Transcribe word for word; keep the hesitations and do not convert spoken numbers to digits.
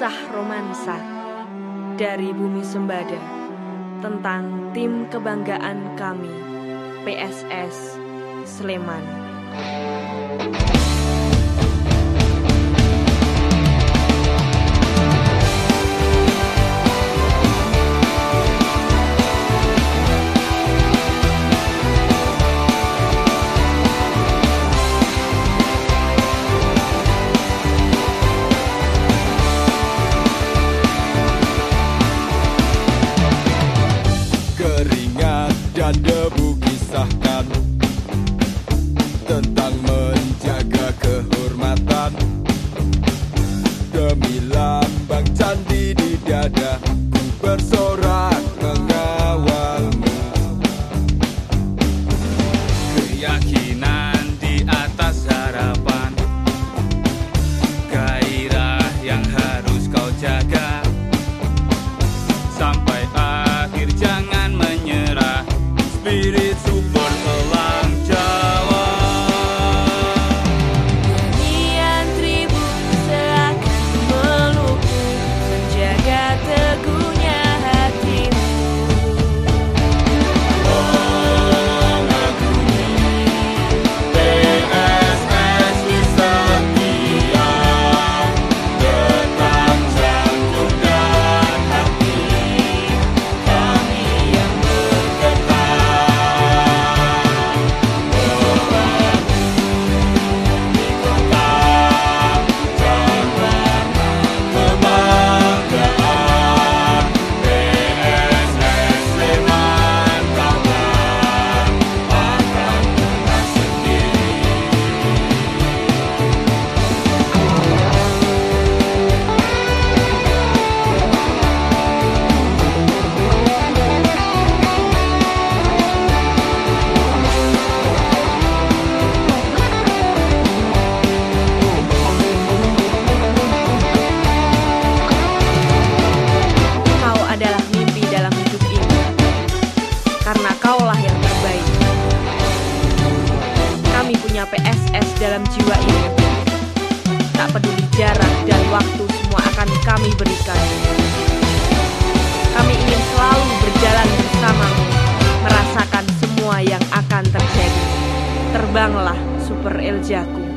kisah romansa dari Bumi Sembada tentang tim kebanggaan kami, P S S Sleman. Keringat dan debu kisahkan tentang menjaga kehormatan. Demi lambang candi di dada, ku bersorak mengawalmu. Keyakinan di atas harapan, gairah yang harus kau jaga. Sampai akhir jangan menyerah, spirit support elang Jawa. Nyanyian tribun seakan melukku, menjaga teguhnya hatimu. Mengagumi P S S di setia, tetap jantung dan hati kami yang bergetar. Di kota dan warna kebanggaan, P S S Sleman kawan akan pernah sendiri. Kau adalah mimpi dalam hidup ini, karena kaulah yang terbaik. Kami punya P S S dalam jiwa ini. Tak peduli jarak dan waktu, semua akan kami berikan. Kami ingin selalu berjalan bersamamu, merasakan semua yang akan terjadi. Terbanglah Super Eljaku.